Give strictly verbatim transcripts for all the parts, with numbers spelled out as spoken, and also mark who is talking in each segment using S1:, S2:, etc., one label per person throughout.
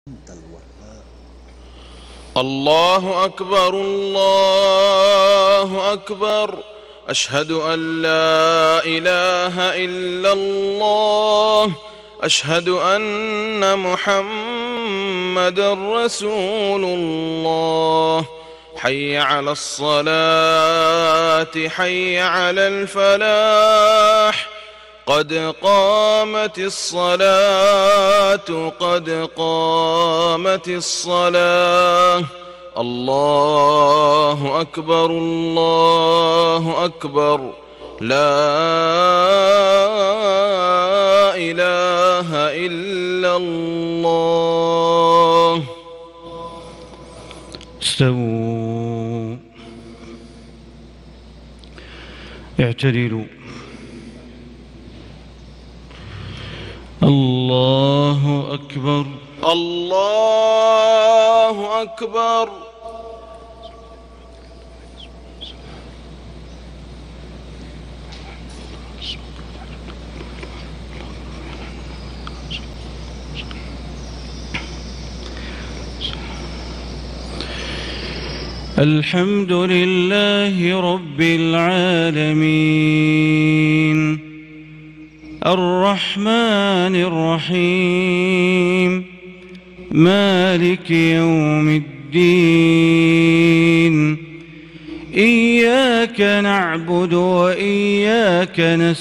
S1: أنت الوهاب.
S2: الله أكبر الله أكبر، أشهد أن لا إله إلا الله، أشهد أن محمدًا رسول الله. حي على الصلاة حي على الفلاح، قد قامت الصلاة قد قامت الصلاة. الله أكبر الله أكبر، لا إله إلا الله.
S3: استووا، اعتدلوا. الله أكبر
S2: الله أكبر.
S3: الحمد لله رب العالمين، الرحمن الرحيم، مالك يوم الدين. إياك نعبد وإياك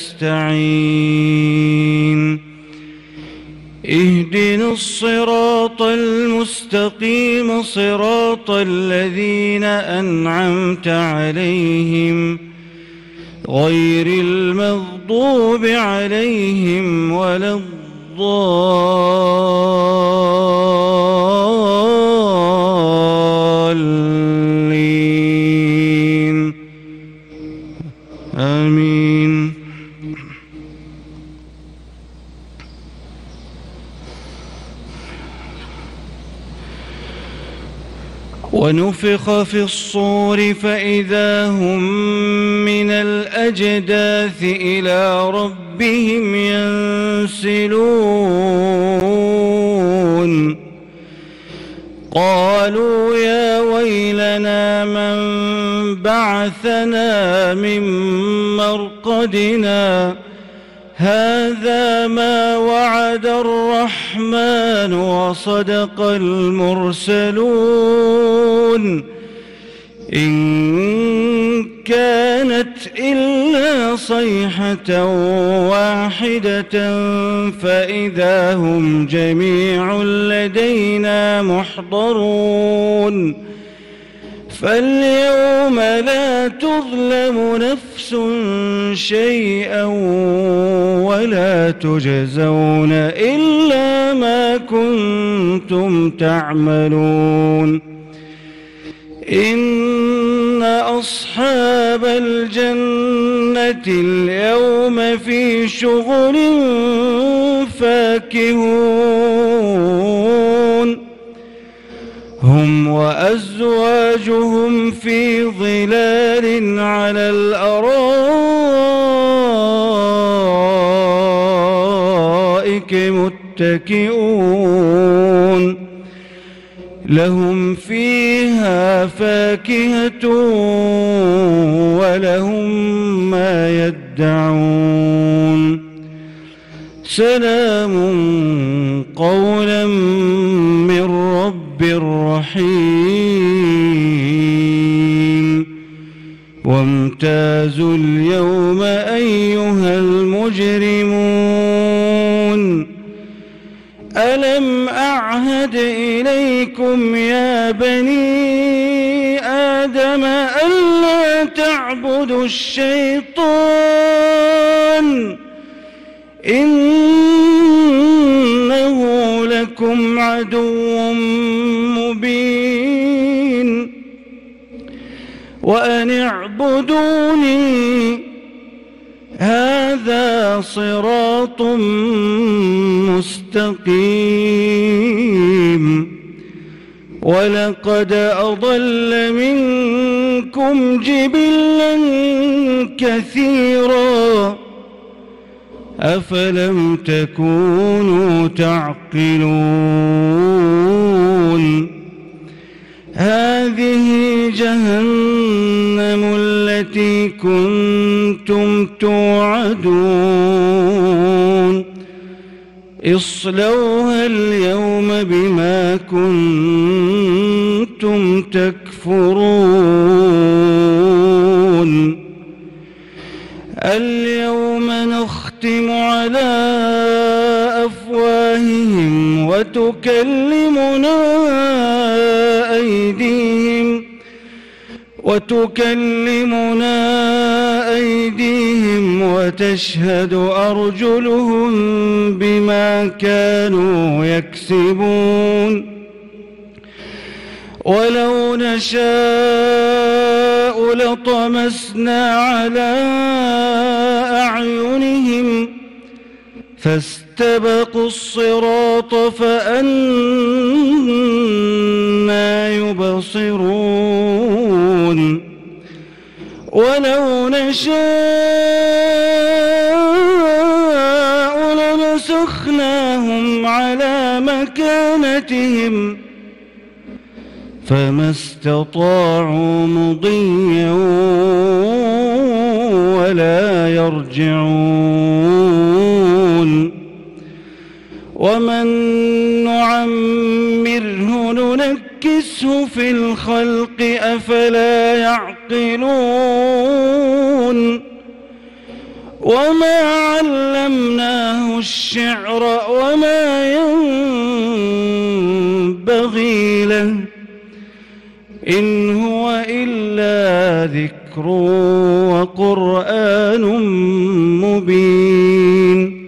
S3: نستعين. اهدنا الصراط المستقيم، صراط الذين أنعمت عليهم غير المغضوب عليهم ولا الضالين، آمين. ونفخ في الصور فإذا هم من الأجداث إلى ربهم ينسلون. قالوا يا ويلنا من بعثنا من مرقدنا، هذا ما وعد الرحمن وصدق المرسلون. إن كانت إلا صيحة واحدة فإذا هم جميع لدينا محضرون. فاليوم لا تظلم نفس شيئا ولا تجزون إلا ما كنتم تعملون. إن أصحاب الجنة اليوم في شغل فاكهون، هم وأزواجهم في ظلال على الأرائك متكئون، لهم فيها فاكهة ولهم ما يدعون. سلام قولا من رب رحيم. وامتازوا اليوم أيها المجرمون، ألم أعهد إليكم يا بني آدم ألا تعبدوا الشيطان، إنه لكم عدو مبين، وأن اعبدوني هذا صراط مستقيم. ولقد أضل منكم جبلا كثيرا أفلم تكونوا تعقلون هذه جهنم التي كنتم توعدون اصلوها اليوم بما كنتم تكفرون اليوم نختم على أفواههم وتكلمنا أيديهم وتكلمنا أيديهم وتشهد أرجلهم بما كانوا يكسبون ولو نشاء لطمسنا على أعينهم فاستبقوا الصراط فأنى يبصرون ولو نشاء لمسخناهم على مكانتهم فما استطاعوا مضيا ولا يرجعون ومن نعمره ننكسه في الخلق أفلا يعقلون وما علمناه الشعر وما ينبغي له إن هو إلا ذكر وقرآن مبين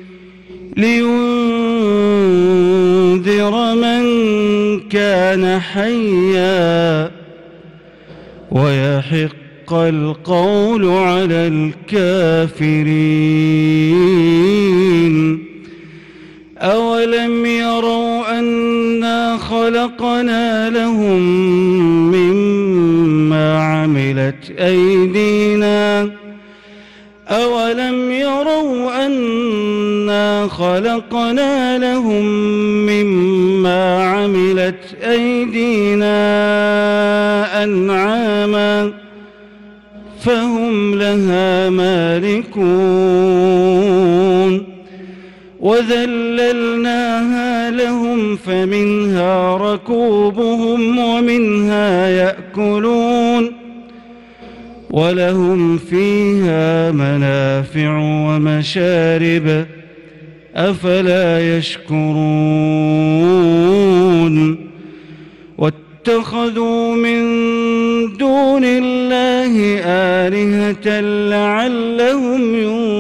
S3: لينذر من كان حيا ويحق القول على الكافرين أولم يروا أنا خلقنا لهم مما عملت أيدينا أولم يروا أنا خلقنا لهم مما عملت أيدينا أنعاما فهم لها مالكون وذللناها لهم فمنها ركوبهم ومنها يأكلون ولهم فيها منافع ومشارب أفلا يشكرون واتخذوا من دون الله آلهة لعلهم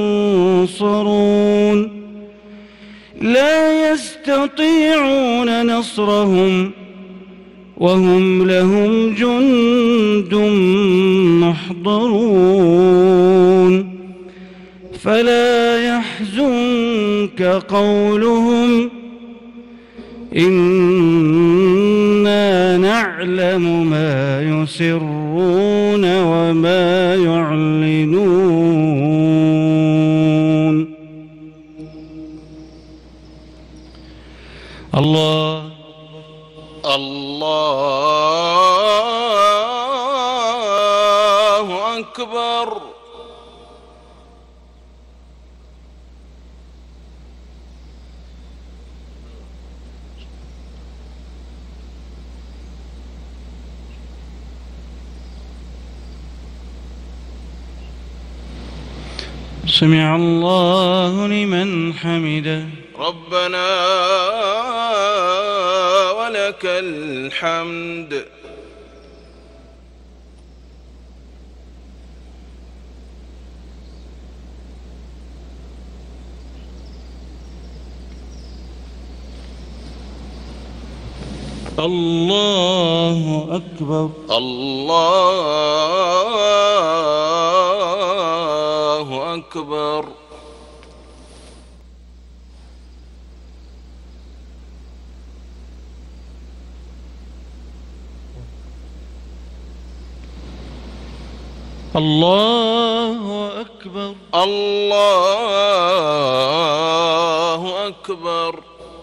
S3: ينصرون لا يستطيعون نصرهم وهم لهم جند محضرون فلا يحزنك قولهم إنا نعلم ما يسرون وما يعلنون. الله
S2: الله أكبر.
S3: سمع الله لمن حمده.
S2: ربنا ولك الحمد.
S3: الله أكبر.
S2: الله أكبر.
S3: الله أكبر.
S2: الله أكبر.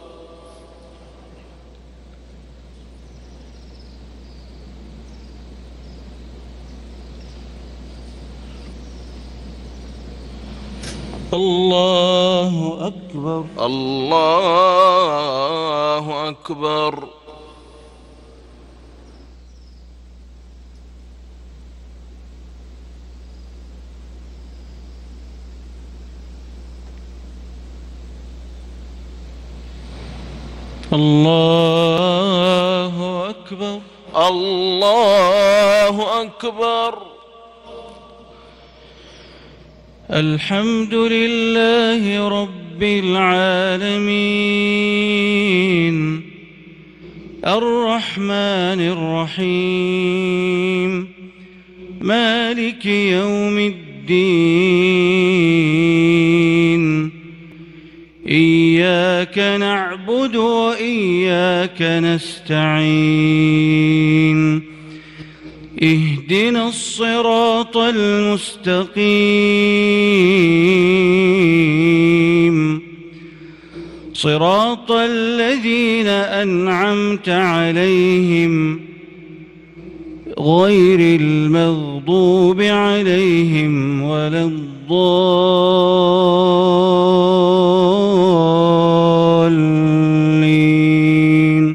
S3: الله أكبر.
S2: الله أكبر.
S3: الله أكبر.
S2: الله أكبر.
S3: الحمد لله رب العالمين الرحمن الرحيم مالك يوم الدين إياك نعبد وإياك نستعين اهدنا الصراط المستقيم صراط الذين أنعمت عليهم غير المغضوب عليهم ولا الضالين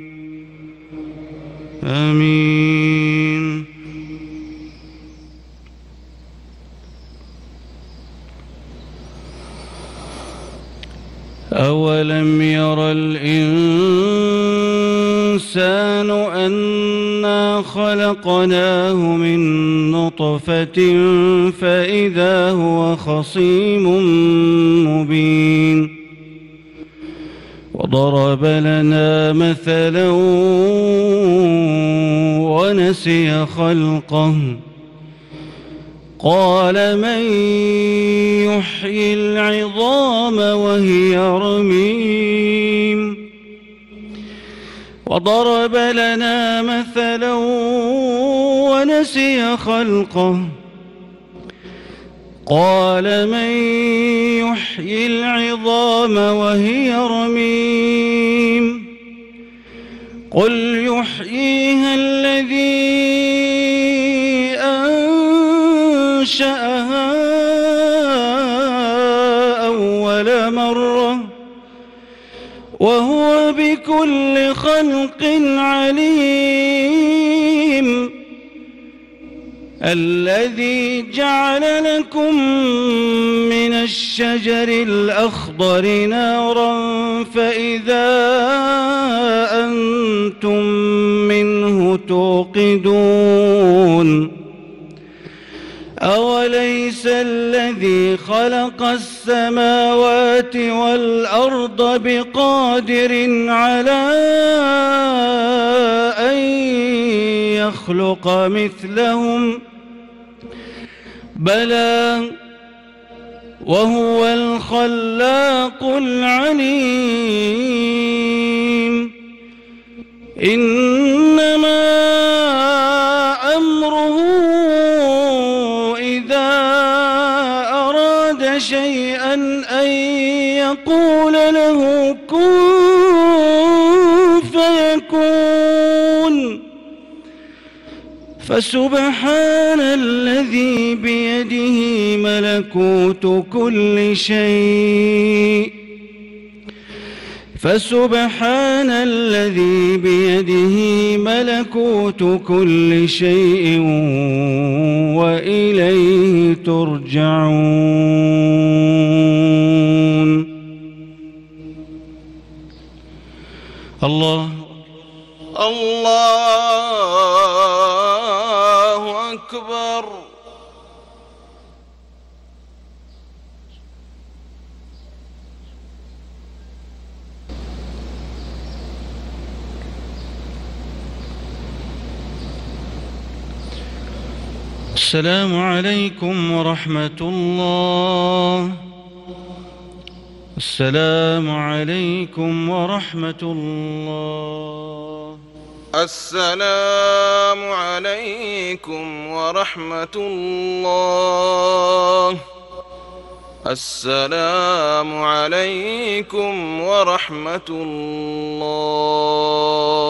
S3: آمين. أولم ير الإنسان أنا خلقناه من نطفة فإذا هو خصيم مبين وضرب لنا مثلا ونسي خلقه قال من يحيي العظام وهي رميم وضرب لنا مثلا ونسي خلقه قال من يحيي العظام وهي رميم قل يحييها الذي أنشأها أول مرة وهو بكل خلق عليم الذي جعل لكم من الشجر الأخضر نارا فإذا أنتم منه توقدون أوليس الذي خلق السماوات والأرض بقادر على أن يخلق مثلهم بلى وهو الخلاق العليم إنما أمره إذا أراد شيئا أن يقول له كن فيكون فسبحان الذي بيده ملكوت كل شيء فسبحان الذي بيده ملكوت كل شيء وإليه ترجعون. الله
S2: الله أكبر.
S3: السلام عليكم ورحمة الله. السلام عليكم ورحمة الله.
S2: السلام عليكم ورحمة الله. السلام عليكم ورحمة الله.